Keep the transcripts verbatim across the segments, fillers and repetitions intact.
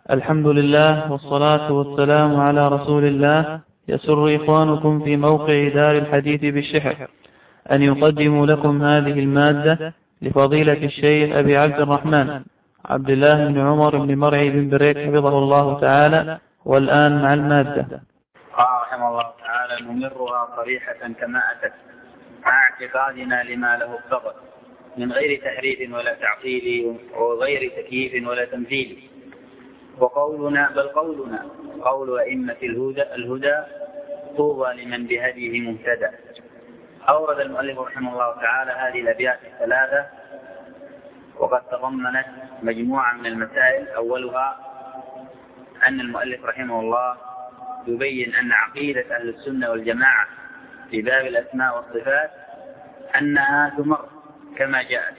الحمد لله والصلاة والسلام على رسول الله. يسر إخوانكم في موقع دار الحديث بالشحر أن يقدموا لكم هذه المادة لفضيلة الشيخ أبي عبد الرحمن عبد الله بن عمر بن مرعي بن بريك حفظه الله تعالى. والآن مع المادة. قال رحمه الله تعالى: نمرها صريحة كما أتت مع اعتقادنا لما له اقتضت من غير تحريف ولا تعطيل وغير تكييف ولا تمثيل. وقولنا بل قولنا قول أئمة الهدى الهدى طوبى لمن بهديه مهتدى. أورد المؤلف رحمه الله تعالى هذه الأبيات الثلاثة وقد تضمنت مجموعة من المسائل. أولها أن المؤلف رحمه الله يبين أن عقيدة أهل السنة والجماعة في باب الأسماء والصفات أنها تمر كما جاءت.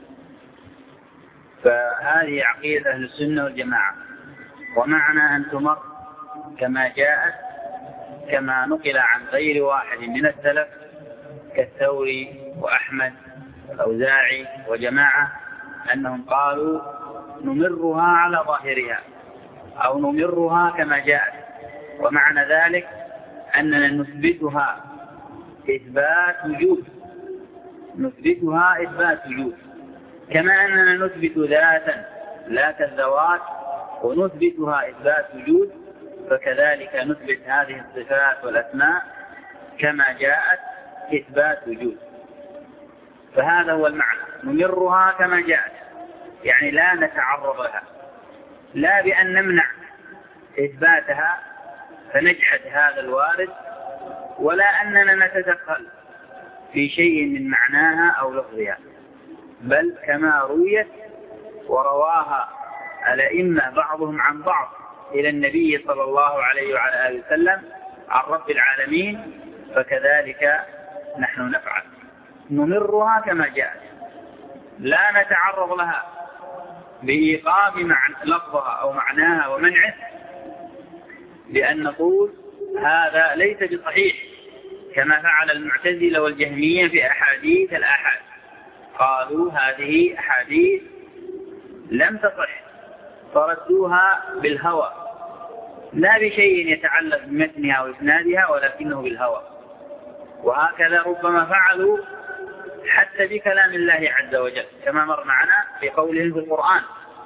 فهذه عقيدة أهل السنة والجماعة، ومعنى أن تمر كما جاءت كما نقل عن غير واحد من السلف كالثوري وأحمد والأوزاعي وجماعة أنهم قالوا نمرها على ظاهرها أو نمرها كما جاءت، ومعنى ذلك أننا نثبتها إثبات وجود نثبتها إثبات وجود كما أننا نثبت ذاتا لا كالذوات ونثبتها إثبات وجود، فكذلك نثبت هذه الصفات والأسماء كما جاءت إثبات وجود. فهذا هو المعنى، نمرها كما جاءت، يعني لا نتعرض لها، لا بأن نمنع إثباتها فنجحد هذا الوارد، ولا أننا نتدخل في شيء من معناها أو لفظها، بل كما رويت ورواها الأئمة بعضهم عن بعض إلى النبي صلى الله عليه وعلى آله وسلم عن رب العالمين، فكذلك نحن نفعل، نمرها كما جاءت، لا نتعرض لها بإيقاف لفظها أو معناها ومنعه، لأن نقول هذا ليس بصحيح كما فعل المعتزلة والجهمية في أحاديث الآحاد. قالوا هذه أحاديث لم تصح، فردوها بالهوى، لا بشيء يتعلق بمتنها وإسنادها ولكنه بالهوى. وهكذا ربما فعلوا حتى بكلام الله عز وجل كما مر معنا في قولهم في القرآن،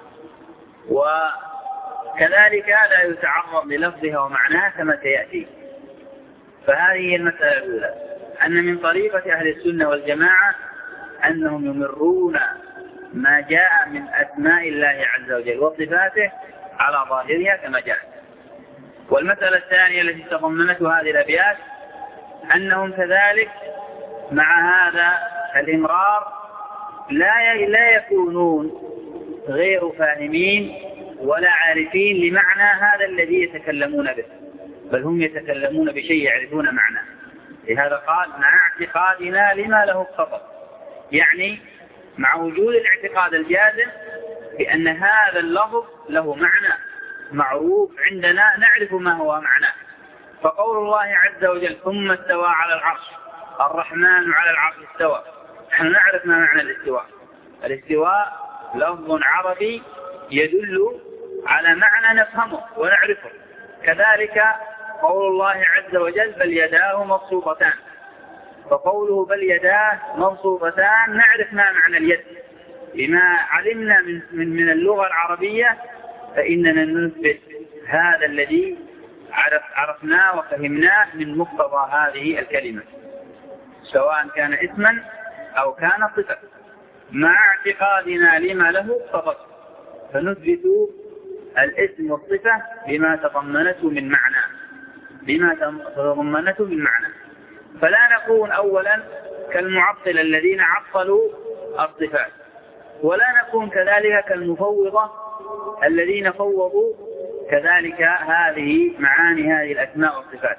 وكذلك لا يتعرض للفظها ومعناها كما سيأتي. فهذه هي المسألة الأولى، أن من طريقة أهل السنة والجماعة أنهم يمرون ما جاء من أسماء الله عز وجل وصفاته على ظاهرها كما جاءت. والمسألة الثانية التي تضمنتها هذه الأبيات أنهم كذلك مع هذا الإمرار لا لا يكونون غير فاهمين ولا عارفين لمعنى هذا الذي يتكلمون به، بل هم يتكلمون بشيء يعرفون معناه. لهذا قال مع اعتقادنا لما له اقتضى، يعني مع وجود الاعتقاد الجازم بأن هذا اللفظ له معنى معروف عندنا نعرف ما هو معناه. فقول الله عز وجل ثم استوى على العرش الرحمن على العرش استوى، نحن نعرف ما معنى الاستواء. الاستواء لفظ عربي يدل على معنى نفهمه ونعرفه. كذلك قول الله عز وجل بل يداه مبسوطتان، فقوله بل يداه مبسوطتان نعرف ما معنى اليد لما علمنا من, من, من اللغة العربية، فإننا نثبت هذا الذي عرف عرفناه وفهمناه من مقتضى هذه الكلمة، سواء كان اسما أو كان صفة، مع اعتقادنا لما له اقتضت، فنثبت الاسم والصفة بما تضمنته من معنى بما تضمنته من معنى. فلا نكون أولا كالمعطلة الذين عطلوا الصفات، ولا نكون كذلك كالمفوضة الذين فوضوا كذلك هذه معاني هذه الأسماء والصفات.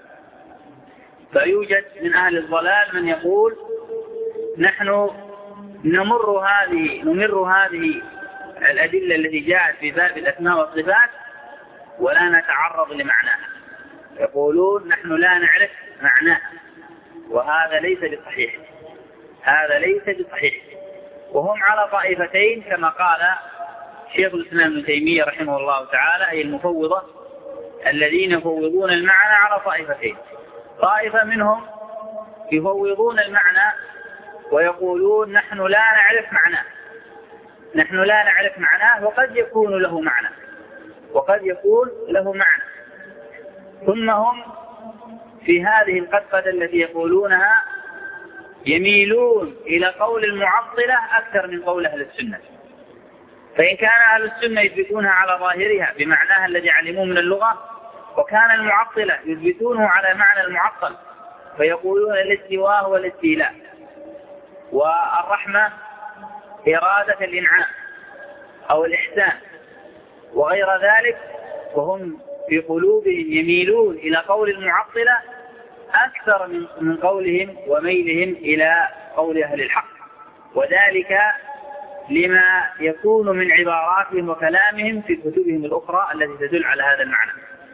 فيوجد من أهل الضلال من يقول نحن نمر هذه نمر هذه الأدلة التي جاءت في باب الأسماء والصفات ولا نتعرض لمعناها، يقولون نحن لا نعرف معناها، وهذا ليس بصحيح، هذا ليس بصحيح. وهم على طائفتين كما قال شيخ الإسلام ابن تيمية رحمه الله تعالى أي المفوضة الذين يفوضون المعنى على طائفتين. طائفة منهم يفوضون المعنى ويقولون نحن لا نعرف معناه نحن لا نعرف معناه وقد يكون له معنى وقد يكون له معنى ثم هم في هذه القطعة التي يقولونها يميلون إلى قول المعطلة أكثر من قول أهل السنة. فإن كان أهل السنة يثبتونها على ظاهرها بمعناها الذي علموه من اللغة، وكان المعطلة يثبتونه على معنى المعطل فيقولون الاستواء هو الاستيلاء، والرحمة إرادة الإنعام أو الإحسان وغير ذلك، وهم في قلوبهم يميلون إلى قول المعطلة أكثر من قولهم وميلهم إلى قول أهل الحق، وذلك لما يكون من عباراتهم وكلامهم في كتبهم الأخرى التي تدل على هذا المعنى.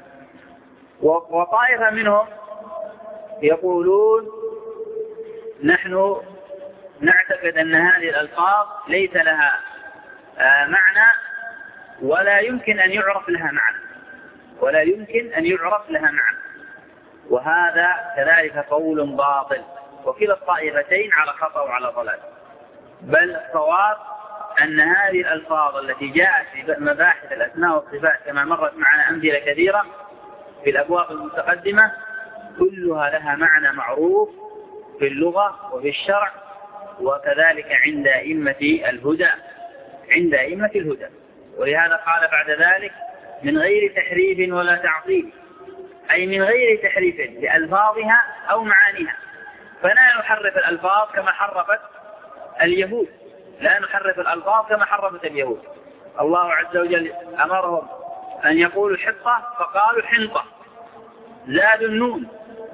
وطائفة منهم يقولون نحن نعتقد أن هذه الألفاظ ليس لها معنى ولا يمكن أن يعرف لها معنى ولا يمكن أن يعرف لها معنى وهذا كذلك قول باطل، وكلا الطائفتين على خطأ وعلى ضلال. بل الصواب أن هذه الألفاظ التي جاءت في مباحث الأسماء والصفات كما مرت معنا أمثلة كثيرة في الأبواب المتقدمة كلها لها معنى معروف في اللغة وفي الشرع، وكذلك عند أئمة الهدى عند أئمة الهدى ولهذا قال بعد ذلك من غير تحريف ولا تعطيل، أي من غير تحريف لألفاظها أو معانيها. فلا نحرف الألفاظ كما حرفت اليهود لا نحرف الألفاظ كما حرفت اليهود. الله عز وجل أمرهم أن يقولوا حطة فقالوا حنطة، زادوا النون،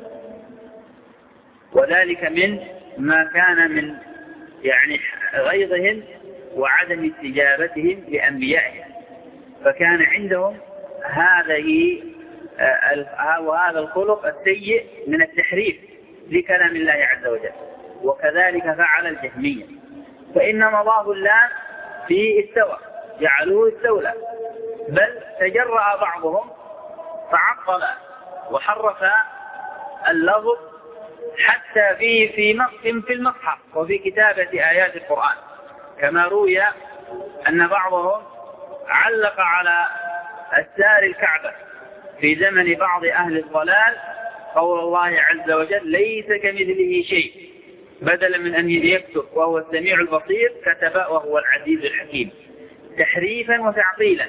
وذلك من ما كان من يعني غيظهم وعدم استجابتهم لأنبيائهم، فكان عندهم هذه وهذا الخلق السيء من التحريف لكلام الله عز وجل. وكذلك فعل الجهمية، فإنما ضاف اللام في استوى جعلوه استولى، بل تجرأ بعضهم فعطل وحرف اللفظ حتى في في في المصحف وفي كتابة آيات القرآن، كما روي أن بعضهم علق على أستار الكعبة في زمن بعض أهل الضلال قول الله عز وجل ليس كمثله شيء، بدلا من أن يكتب وهو السميع البصير كتب وهو العزيز الحكيم، تحريفا وتعطيلا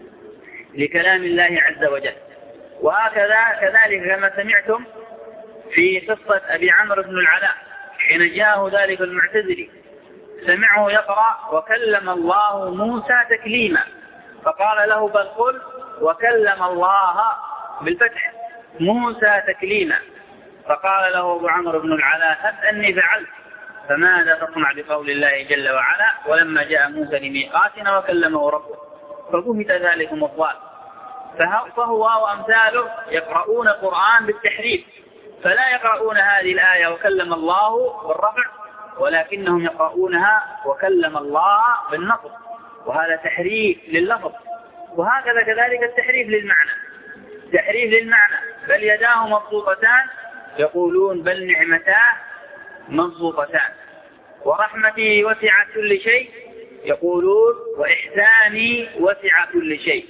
لكلام الله عز وجل. وهكذا كذلك كما سمعتم في قصة أبي عمرو بن العلاء حين جاءه ذلك المعتزلي سمعه يقرأ وكلم الله موسى تكليما، فقال له بل قل وكلم الله بالفتح موسى تكليما، فقال له أبو عمرو بن العلاء هب أني فعلت، فماذا تصنع بقول الله جل وعلا ولما جاء موسى لميقاتنا وكلمه ربه، فبهت ذلكم الضال. فهو وأمثاله يقرؤون القرآن بالتحريف، فلا يقرؤون هذه الآية وكلم الله بالرفع، ولكنهم يقرؤونها وكلم الله بالنصب، وهذا تحريف لللفظ. وهكذا كذلك التحريف للمعنى تحريف للمعنى بل يداه مبسوطتان يقولون بل نعمتاه مبسوطتان، ورحمتي وسعت كل شيء يقولون وإحساني وسع كل شيء،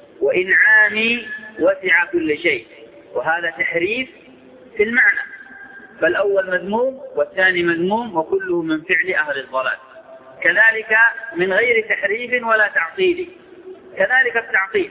وإنعامي وسع كل شيء، وهذا تحريف في المعنى، فالأول مذموم والثاني مذموم وكله من فعل أهل الضلال. كذلك من غير تحريف ولا تعطيل. كذلك التعطيل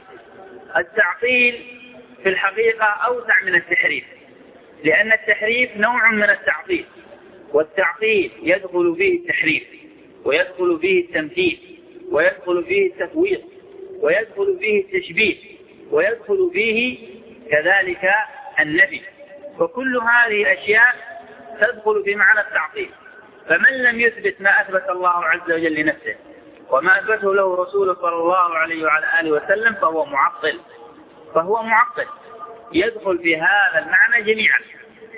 التعطيل في الحقيقة أوسع من التحريف، لأن التحريف نوع من التعطيل، والتعطيل يدخل فيه التحريف ويدخل فيه التمثيل ويدخل فيه التفويض ويدخل فيه التشبيه ويدخل فيه كذلك النفي، فكل هذه الأشياء تدخل في معنى التعطيل. فمن لم يثبت ما أثبت الله عز وجل لنفسه وما أثبته له رسوله صلى الله عليه وعلى آله وسلم فهو معطل فهو معطل يدخل في هذا المعنى جميعا.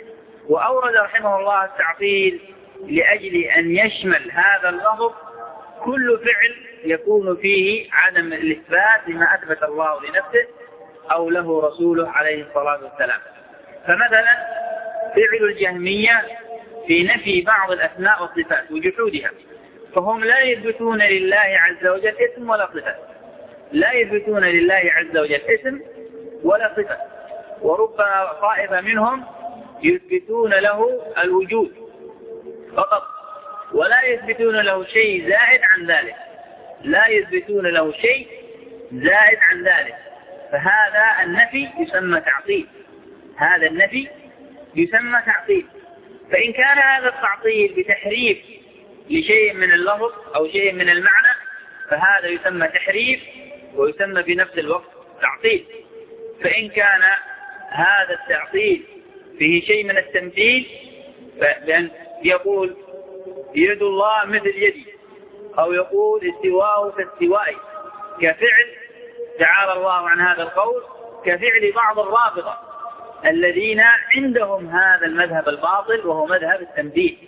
وأورد رحمه الله التعطيل لأجل أن يشمل هذا اللفظ كل فعل يكون فيه عدم الإثبات لما أثبت الله لنفسه أو له رسوله عليه الصلاة والسلام. فمثلا فعل الجهمية في نفي بعض الأسماء والصفات وجحودها، فهم لا يثبتون لله عز وجل اسم ولا صفة، لا يثبتون لله عز وجل اسم ولا صفة، وربما طائفة منهم يثبتون له الوجود فقط ولا يثبتون له شيء زائد عن ذلك، لا يثبتون له شيء زائد عن ذلك، فهذا النفي يسمى تعطيل، هذا النفي يسمى تعطيل. فإن كان هذا التعطيل بتحريف لشيء من اللفظ أو شيء من المعنى فهذا يسمى تحريف ويسمى في نفس الوقت تعطيل. فإن كان هذا التعطيل فيه شيء من التمثيل، فبأن يقول يد الله مثل يدي، أو يقول استواءه كاستوائي كفعل، تعالى الله عن هذا القول، كفعل بعض الرافضة الذين عندهم هذا المذهب الباطل وهو مذهب التمثيل،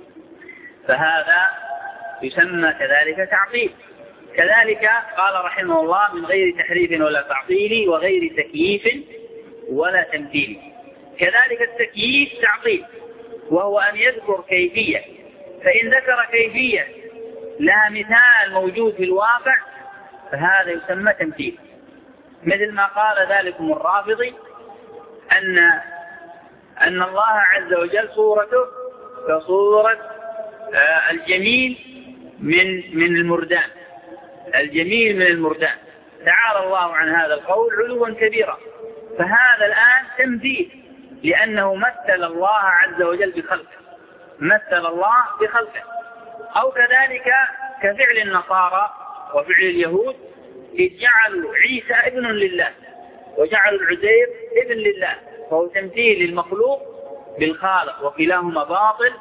فهذا يسمى كذلك تعطيل. كذلك قال رحمه الله من غير تحريف ولا تعطيل وغير تكييف ولا تمثيل. كذلك التكييف تعطيل، وهو أن يذكر كيفية، فإن ذكر كيفية لها مثال موجود في الواقع فهذا يسمى تمثيل، مثل ما قال ذلكم الرافضي أن أن الله عز وجل صورته كصورة الجميل من من المردان، الجميل من المردان، تعالى الله عن هذا القول علوا كبيرا. فهذا الآن تمثيل، لأنه مثل الله عز وجل بخلقه، مثل الله بخلقه. أو كذلك كفعل النصارى وفعل اليهود، إذ جعلوا عيسى ابن لله وجعلوا العزير ابن لله، فهو تمثيل للمخلوق بالخالق، وكلاهما باطل،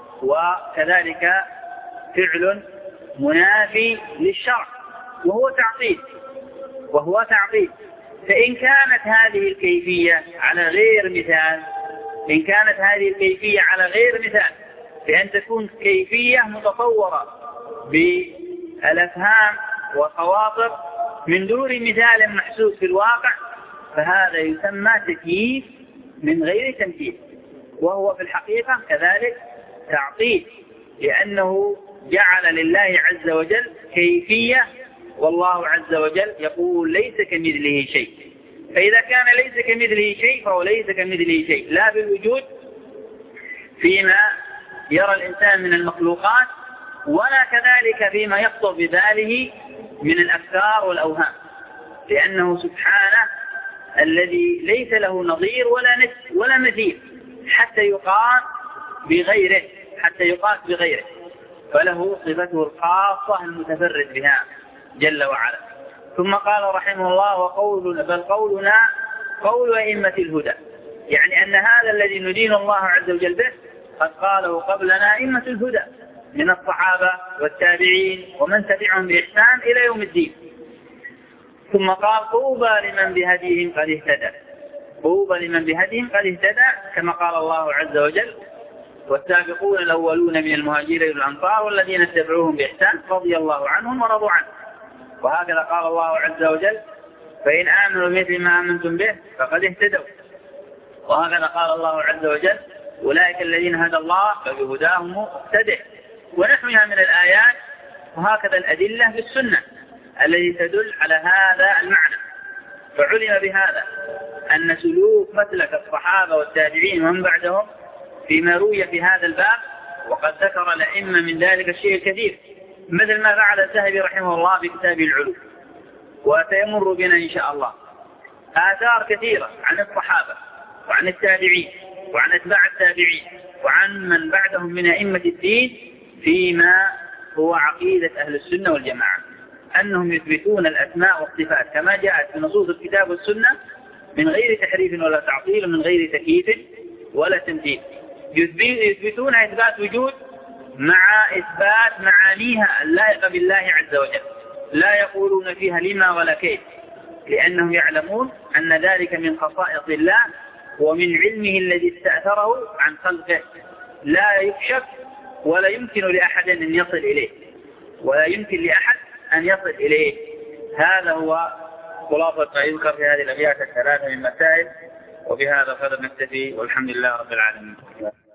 وكذلك فعل منافي للشرع وهو تعطيل وهو تعطيل. فإن كانت هذه الكيفية على غير مثال، إن كانت هذه الكيفية على غير مثال، بأن تكون كيفية متصورة بالأفهام والخواطر من دون مثال محسوس في الواقع، فهذا يسمى تكييف من غير تمثيل، وهو في الحقيقة كذلك تعطيل، لأنه جعل لله عز وجل كيفية، والله عز وجل يقول ليس كمثله شيء. فإذا كان ليس كمثله شيء فهو ليس كمثله شيء، لا بالوجود فيما يرى الإنسان من المخلوقات، ولا كذلك فيما يخطر بباله من الأفكار والأوهام، لأنه سبحانه الذي ليس له نظير ولا نسل ولا مثيل حتى يقاس بغيره حتى يقاس بغيره فله صفته الخاصة المتفرد بها جل وعلا. ثم قال رحمه الله وقولنا بل قولنا قول أئمة الهدى، يعني أن هذا الذي ندين الله عز وجل به قد قاله قبلنا أئمة الهدى من الصحابة والتابعين ومن تبعهم بإحسان إلى يوم الدين. ثم قال طوبى لمن بهديهم قد اهتدى، طوبى لمن بهديهم قد اهتدى، كما قال الله عز وجل والسابقون الأولون من المهاجرين والأنصار والذين اتبعوهم بإحسان رضي الله عنهم ورضوا عنه. وهكذا قال الله عز وجل فإن آمنوا مثل ما آمنتم به فقد اهتدوا. وهكذا قال الله عز وجل أولئك الذين هدى الله فبهداهم اقتدع، ونحوها من الآيات. وهكذا الأدلة في السنة التي تدل على هذا المعنى. فعلم بهذا أن سلوك مسلك الصحابة والتابعين ومن بعدهم فيما روي في هذا الباب، وقد ذكر الأئمة من ذلك الشيء الكثير، مثل ما فعل الذهبي رحمه الله بكتابه العلوم، وسيمر بنا إن شاء الله آثار كثيرة عن الصحابة وعن التابعين وعن أتباع التابعين وعن من بعدهم من أئمة الدين فيما هو عقيدة أهل السنة والجماعة، أنهم يثبتون الأسماء والصفات كما جاءت في نصوص الكتاب والسنة من غير تحريف ولا تعطيل ومن غير تكييف ولا تمثيل. يثبتون إثبات وجود مع إثبات معانيها اللائقة بالله عز وجل، لا يقولون فيها لما ولا كيف، لأنهم يعلمون أن ذلك من خصائص الله ومن علمه الذي استأثره عن خلقه، لا يكشف ولا يمكن لأحد أن يصل إليه. ولا يمكن لأحد أن يصل إليه. هذا هو خلاصة ما يذكر في هذه الأبيات الثلاثة من مسائل. وبهذا القدر نكتفي، والحمد لله رب العالمين.